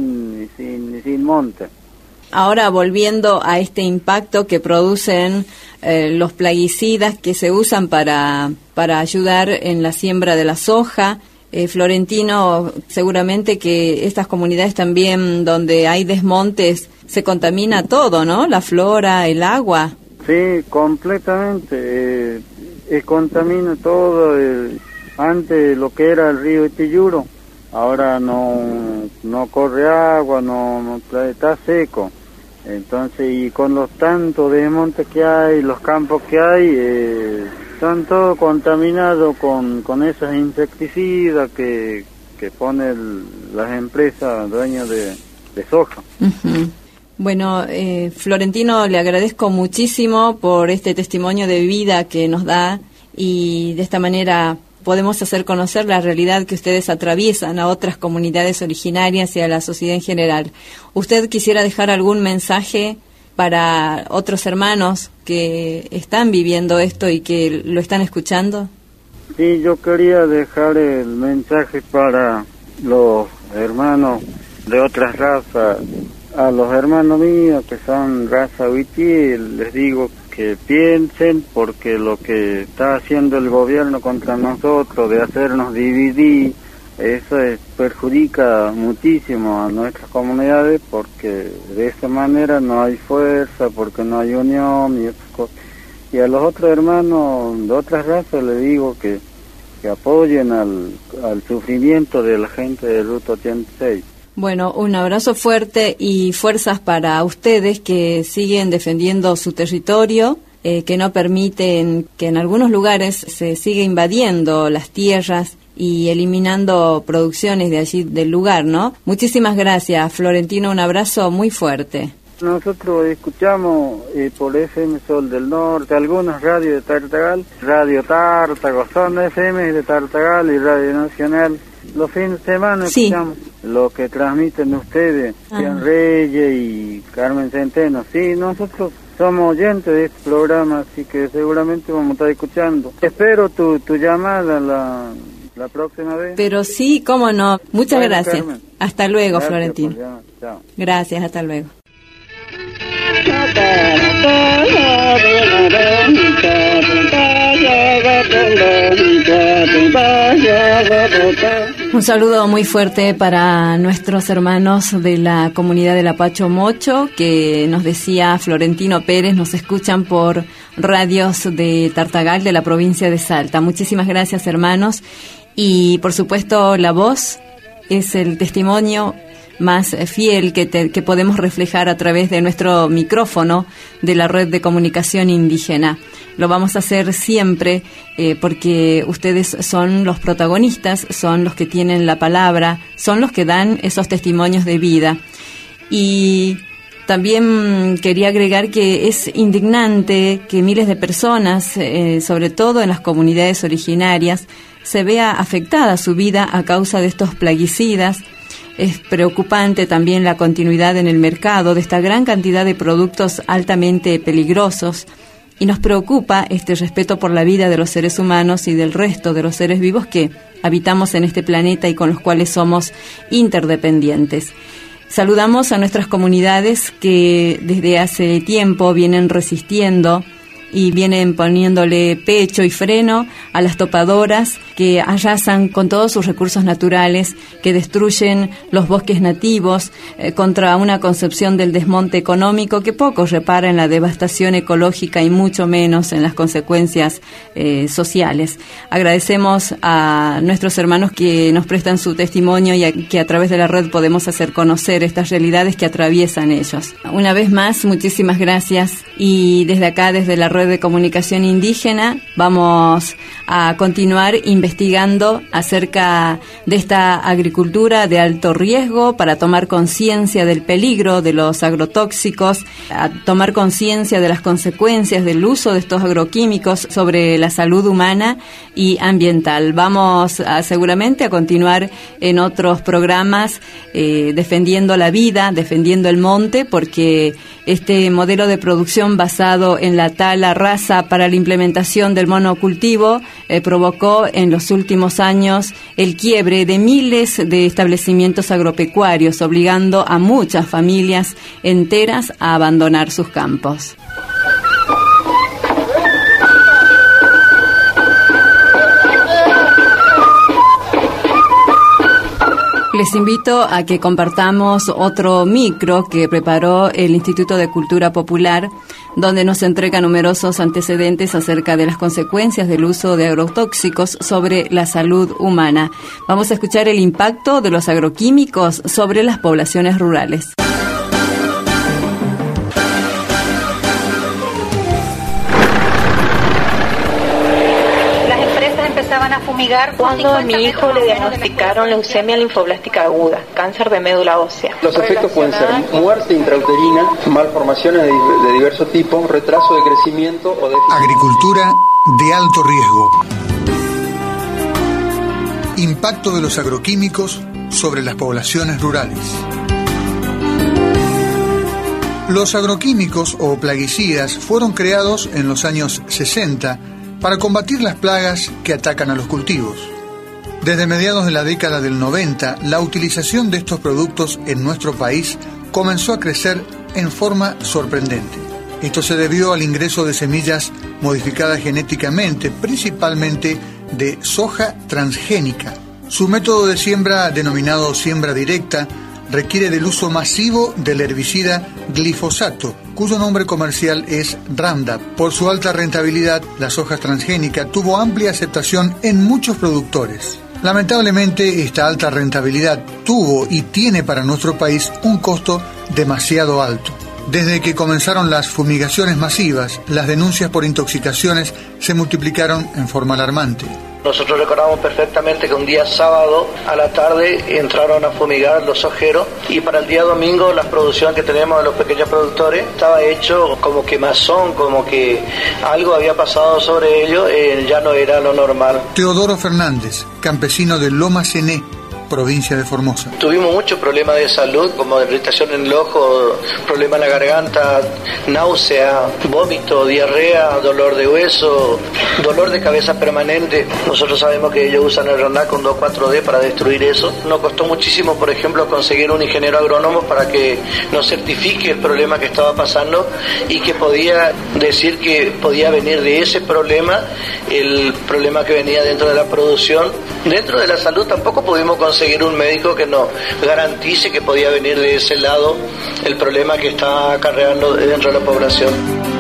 sin monte. Ahora, volviendo a este impacto que producen los plaguicidas que se usan para ayudar en la siembra de la soja, Florentino, seguramente que estas comunidades también donde hay desmontes se contamina todo, ¿no? La flora, el agua. Sí, completamente. Contamina todo. Antes lo que era el río Itiyuro, ahora no corre agua, no está seco. Entonces, y con los tantos desmontes que hay, los campos que hay, están todos contaminados con esos insecticidas que ponen las empresas dueñas de soja. Uh-huh. Bueno, Florentino, le agradezco muchísimo por este testimonio de vida que nos da, y de esta manera podemos hacer conocer la realidad que ustedes atraviesan a otras comunidades originarias y a la sociedad en general. ¿Usted quisiera dejar algún mensaje para otros hermanos que están viviendo esto y que lo están escuchando? Sí, yo quería dejar el mensaje para los hermanos de otras razas. A los hermanos míos que son raza huití, les digo que piensen, porque lo que está haciendo el gobierno contra nosotros de hacernos dividir, eso perjudica muchísimo a nuestras comunidades, porque de esa manera no hay fuerza, porque no hay unión y otras cosas. Y a los otros hermanos de otras razas les digo que apoyen al sufrimiento de la gente de Ruta 86. Bueno, un abrazo fuerte y fuerzas para ustedes que siguen defendiendo su territorio, que no permiten que en algunos lugares se siga invadiendo las tierras y eliminando producciones de allí del lugar, ¿no? Muchísimas gracias, Florentino, un abrazo muy fuerte. Nosotros escuchamos por FM Sol del Norte, algunas radios de Tartagal, Radio Tártago, son FM de Tartagal y Radio Nacional. Los fines de semana escuchamos lo que transmiten ustedes, Jean Reyes y Carmen Centeno. Sí, nosotros somos oyentes de este programa, así que seguramente vamos a estar escuchando. Espero tu llamada la próxima vez. Pero sí, cómo no. Muchas gracias. Carmen. Hasta luego, gracias, Florentino. Chao. Gracias, hasta luego. Un saludo muy fuerte para nuestros hermanos de la comunidad del Apacho Mocho, que nos decía Florentino Pérez, nos escuchan por radios de Tartagal de la provincia de Salta. Muchísimas gracias, hermanos, y por supuesto la voz es el testimonio más fiel que podemos reflejar a través de nuestro micrófono de la red de comunicación indígena. Lo vamos a hacer siempre porque ustedes son los protagonistas, son los que tienen la palabra, son los que dan esos testimonios de vida. Y también quería agregar que es indignante que miles de personas, sobre todo en las comunidades originarias, se vea afectada su vida a causa de estos plaguicidas. Es preocupante también la continuidad en el mercado de esta gran cantidad de productos altamente peligrosos, y nos preocupa este respeto por la vida de los seres humanos y del resto de los seres vivos que habitamos en este planeta y con los cuales somos interdependientes. Saludamos a nuestras comunidades que desde hace tiempo vienen resistiendo y vienen poniéndole pecho y freno a las topadoras que arrasan con todos sus recursos naturales, que destruyen los bosques nativos, contra una concepción del desmonte económico que poco repara en la devastación ecológica y mucho menos en las consecuencias sociales. Agradecemos a nuestros hermanos que nos prestan su testimonio y que a través de la red podemos hacer conocer estas realidades que atraviesan ellos. Una vez más, muchísimas gracias, y desde acá, desde la Red de Comunicación Indígena, vamos a continuar investigando acerca de esta agricultura de alto riesgo para tomar conciencia del peligro de los agrotóxicos, a tomar conciencia de las consecuencias del uso de estos agroquímicos sobre la salud humana y ambiental. Vamos seguramente a continuar en otros programas defendiendo la vida, defendiendo el monte, porque este modelo de producción basado en la tala rasa para la implementación del monocultivo provocó en los últimos años el quiebre de miles de establecimientos agropecuarios, obligando a muchas familias enteras a abandonar sus campos. Les invito a que compartamos otro micro que preparó el Instituto de Cultura Popular, donde nos entrega numerosos antecedentes acerca de las consecuencias del uso de agrotóxicos sobre la salud humana. Vamos a escuchar el impacto de los agroquímicos sobre las poblaciones rurales. Empezaban a fumigar cuando a mi hijo le diagnosticaron leucemia linfoblástica aguda, cáncer de médula ósea. Los efectos pueden ser muerte intrauterina, malformaciones de diverso tipo, retraso de crecimiento o déficit. Agricultura de alto riesgo. Impacto de los agroquímicos sobre las poblaciones rurales. Los agroquímicos o plaguicidas fueron creados en los años 60 para combatir las plagas que atacan a los cultivos. Desde mediados de la década del 90, la utilización de estos productos en nuestro país comenzó a crecer en forma sorprendente. Esto se debió al ingreso de semillas modificadas genéticamente, principalmente de soja transgénica. Su método de siembra, denominado siembra directa, requiere del uso masivo del herbicida glifosato, cuyo nombre comercial es Roundup. Por su alta rentabilidad, la soja transgénica tuvo amplia aceptación en muchos productores. Lamentablemente, esta alta rentabilidad tuvo y tiene para nuestro país un costo demasiado alto. Desde que comenzaron las fumigaciones masivas, las denuncias por intoxicaciones se multiplicaron en forma alarmante. Nosotros recordamos perfectamente que un día sábado a la tarde entraron a fumigar los sojeros y para el día domingo la producción que tenemos de los pequeños productores estaba hecho como quemazón, como que algo había pasado sobre ellos, ya no era lo normal. Teodoro Fernández, campesino de Loma Cené, provincia de Formosa. Tuvimos muchos problemas de salud, como irritación en el ojo, problema en la garganta, náusea, vómito, diarrea, dolor de hueso, dolor de cabeza permanente. Nosotros sabemos que ellos usan el Roundup con 2,4-D para destruir eso. Nos costó muchísimo, por ejemplo, conseguir un ingeniero agrónomo para que nos certifique el problema que estaba pasando y que podía decir que podía venir de ese problema, el problema que venía dentro de la producción. Dentro de la salud tampoco pudimos conseguir un médico que nos garantice que podía venir de ese lado el problema que está acarreando dentro de la población.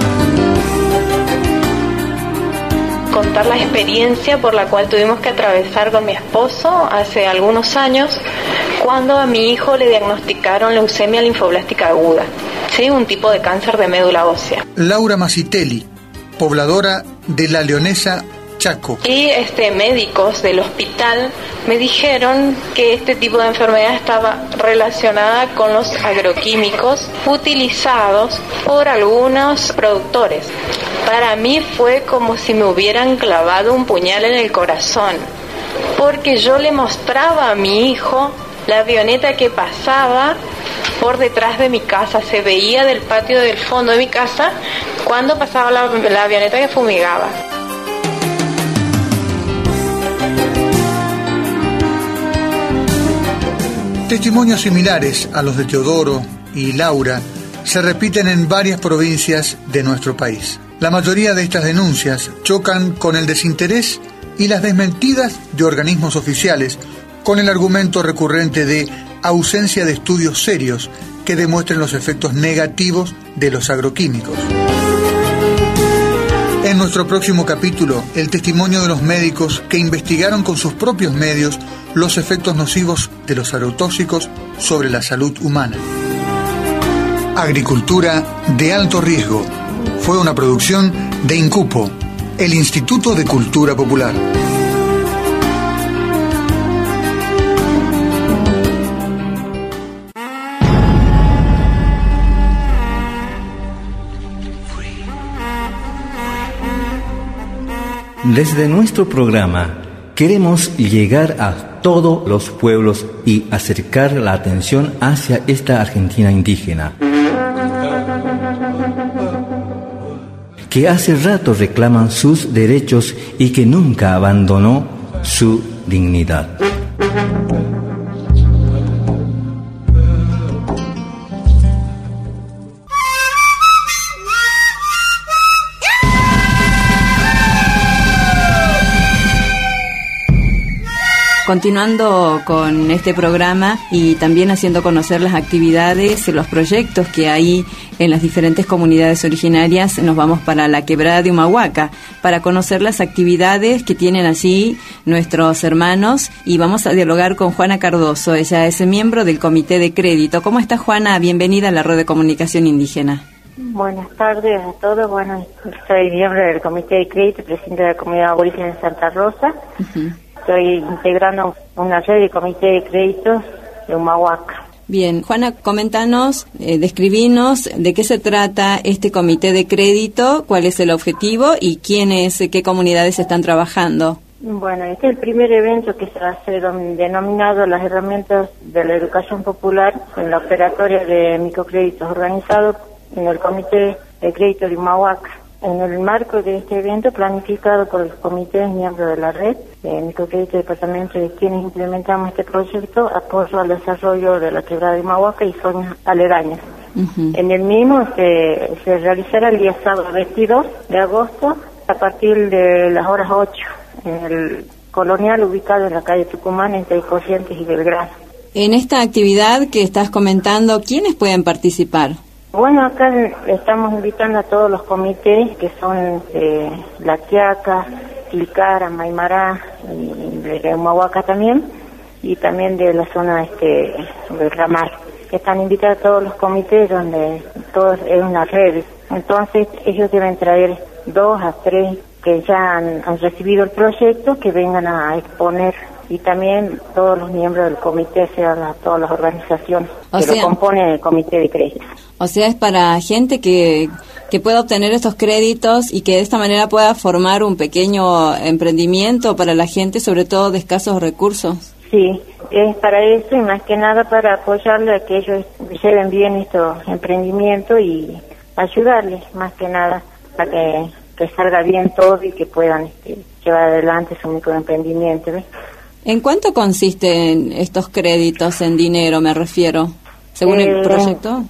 Contar la experiencia por la cual tuvimos que atravesar con mi esposo hace algunos años, cuando a mi hijo le diagnosticaron leucemia linfoblástica aguda, ¿sí? Un tipo de cáncer de médula ósea. Laura Masitelli, pobladora de La Leonesa, Chaco. Y médicos del hospital me dijeron que este tipo de enfermedad estaba relacionada con los agroquímicos utilizados por algunos productores. Para mí fue como si me hubieran clavado un puñal en el corazón, porque yo le mostraba a mi hijo la avioneta que pasaba por detrás de mi casa, se veía del patio del fondo de mi casa cuando pasaba la avioneta que fumigaba. Testimonios similares a los de Teodoro y Laura se repiten en varias provincias de nuestro país. La mayoría de estas denuncias chocan con el desinterés y las desmentidas de organismos oficiales, con el argumento recurrente de ausencia de estudios serios que demuestren los efectos negativos de los agroquímicos. En nuestro próximo capítulo, el testimonio de los médicos que investigaron con sus propios medios los efectos nocivos de los agrotóxicos sobre la salud humana. Agricultura de alto riesgo fue una producción de INCUPO, el Instituto de Cultura Popular. Desde nuestro programa queremos llegar a todos los pueblos y acercar la atención hacia esta Argentina indígena, que hace rato reclaman sus derechos y que nunca abandonó su dignidad. Continuando con este programa y también haciendo conocer las actividades, los proyectos que hay en las diferentes comunidades originarias, nos vamos para la Quebrada de Humahuaca para conocer las actividades que tienen allí nuestros hermanos, y vamos a dialogar con Juana Cardoso. Ella es miembro del Comité de Crédito. ¿Cómo está, Juana? Bienvenida a la Red de Comunicación Indígena. Buenas tardes a todos. Bueno, soy miembro del Comité de Crédito, presidente de la Comunidad Aborigen de Santa Rosa. Estoy integrando una red de comité de créditos de Humahuaca. Bien, Juana, coméntanos, describinos de qué se trata este comité de crédito, cuál es el objetivo y qué comunidades están trabajando. Bueno, este es el primer evento que se hace denominado las herramientas de la educación popular en la operatoria de microcréditos organizado en el comité de crédito de Humahuaca. En el marco de este evento planificado por los comités miembros de la red de microcrédito departamento de quienes implementamos este proyecto, apoyo al desarrollo de la Quebrada de Humahuaca y zonas aledañas. En el mismo se realizará el día sábado 22 de agosto a partir de las horas 8 en el colonial ubicado en la calle Tucumán entre Corrientes y Belgrano. En esta actividad que estás comentando, ¿quiénes pueden participar? Bueno, acá estamos invitando a todos los comités que son La Quiaca, Tilcara, Maimará, y de Humahuaca también, y también de la zona del ramal. Están invitados a todos los comités donde todos es una red. Entonces ellos deben traer 2 a 3 que ya han recibido el proyecto, que vengan a exponer, y también todos los miembros del comité, todas las organizaciones lo compone el comité de crédito. O sea, es para gente que pueda obtener estos créditos y que de esta manera pueda formar un pequeño emprendimiento para la gente, sobre todo de escasos recursos. Sí, es para eso y más que nada para apoyarle a que ellos lleven bien estos emprendimientos y ayudarles más que nada a que salga bien todo y que puedan llevar adelante su microemprendimiento. ¿Ves? ¿En cuánto consisten estos créditos en dinero, me refiero, según el proyecto?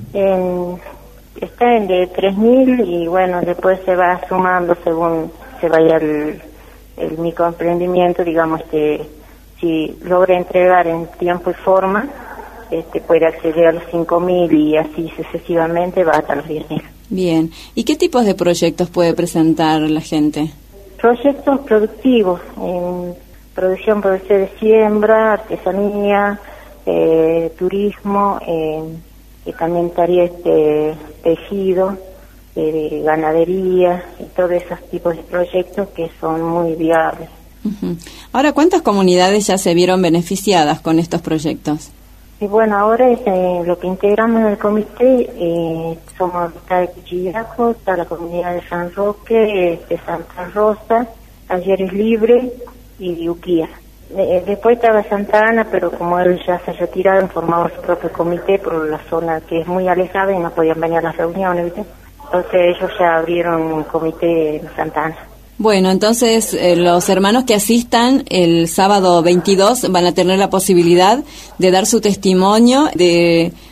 Está en de 3.000 y bueno, después se va sumando según se vaya el microemprendimiento, digamos que si logra entregar en tiempo y forma, puede acceder a los 5.000 y así sucesivamente va hasta los 10.000. Bien, ¿y qué tipos de proyectos puede presentar la gente? Proyectos productivos, producción de siembra, artesanía, turismo, que también estaría tejido, ganadería y todos esos tipos de proyectos que son muy viables. Ahora, ¿cuántas comunidades ya se vieron beneficiadas con estos proyectos? Y bueno, ahora lo que integramos en el comité somos de Cuchillaco, está la comunidad de San Roque, de Santa Rosa, Talleres Libre y de Uquía. Después estaba Santa Ana, pero como él ya se retiraron, formamos su propio comité por la zona que es muy alejada y no podían venir a las reuniones, ¿viste? Entonces ellos ya abrieron un comité en Santa Ana. Bueno, entonces los hermanos que asistan el sábado 22 van a tener la posibilidad de dar su testimonio, de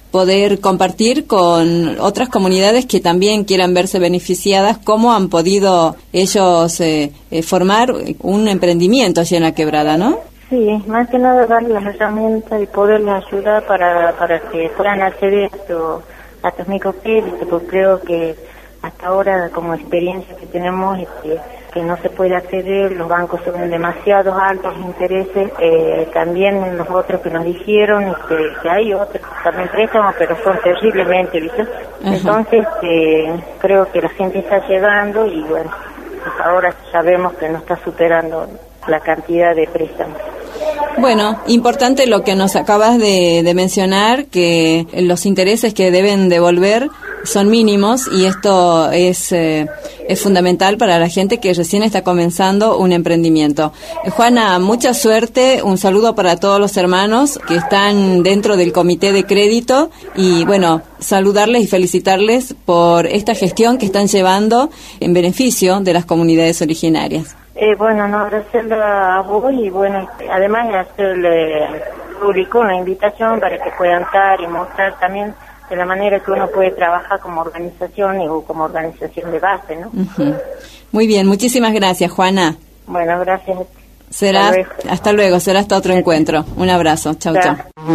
poder compartir con otras comunidades que también quieran verse beneficiadas, cómo han podido ellos formar un emprendimiento allí en la Quebrada, ¿no? Sí, más que nada darles las herramientas y poderles ayudar para que puedan acceder a estos microcréditos, porque creo que hasta ahora, como experiencia que tenemos, que no se puede acceder, los bancos son demasiados altos intereses, también los otros que nos dijeron, que hay otros también préstamos, pero son terriblemente, ¿viste? Uh-huh. Entonces, creo que la gente está llegando y bueno, hasta ahora sabemos que no está superando la cantidad de préstamos. Bueno, importante lo que nos acabas de mencionar, que los intereses que deben devolver son mínimos y esto es fundamental para la gente que recién está comenzando un emprendimiento. Juana, mucha suerte, un saludo para todos los hermanos que están dentro del comité de crédito y bueno, saludarles y felicitarles por esta gestión que están llevando en beneficio de las comunidades originarias. Bueno, no, agradecerle a vos y bueno, además de hacerle público una invitación para que puedan estar y mostrar también de la manera que uno puede trabajar como organización o como organización de base, ¿no? Uh-huh. Muy bien, muchísimas gracias, Juana. Bueno, gracias. Hasta luego, será hasta otro encuentro. Un abrazo, chau, chau.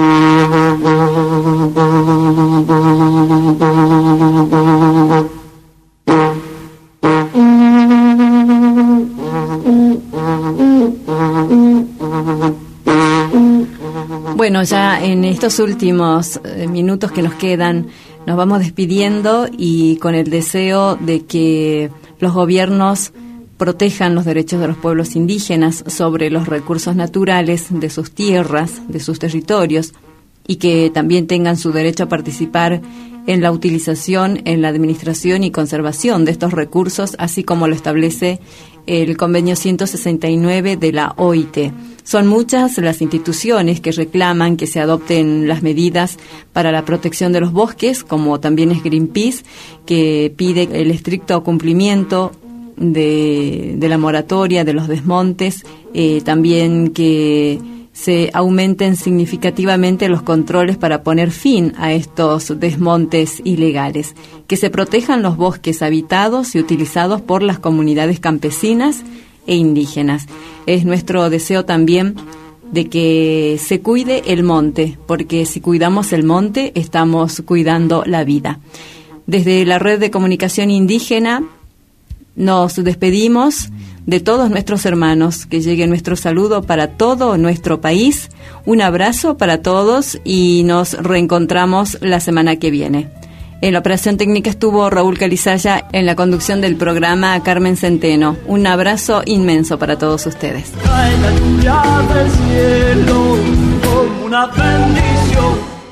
Bueno, ya en estos últimos minutos que nos quedan, nos vamos despidiendo y con el deseo de que los gobiernos protejan los derechos de los pueblos indígenas sobre los recursos naturales de sus tierras, de sus territorios, y que también tengan su derecho a participar en la utilización, en la administración y conservación de estos recursos, así como lo establece el convenio 169 de la OIT. Son muchas las instituciones que reclaman que se adopten las medidas para la protección de los bosques, como también es Greenpeace, que pide el estricto cumplimiento de la moratoria de los desmontes, también que se aumenten significativamente los controles para poner fin a estos desmontes ilegales, que se protejan los bosques habitados y utilizados por las comunidades campesinas e indígenas. Es nuestro deseo también de que se cuide el monte, porque si cuidamos el monte, estamos cuidando la vida. Desde la Red de Comunicación Indígena nos despedimos de todos nuestros hermanos, que llegue nuestro saludo para todo nuestro país, un abrazo para todos y nos reencontramos la semana que viene. En la operación técnica estuvo Raúl Calizaya, en la conducción del programa Carmen Centeno. Un abrazo inmenso para todos ustedes. Cae la lluvia del cielo como una bendición.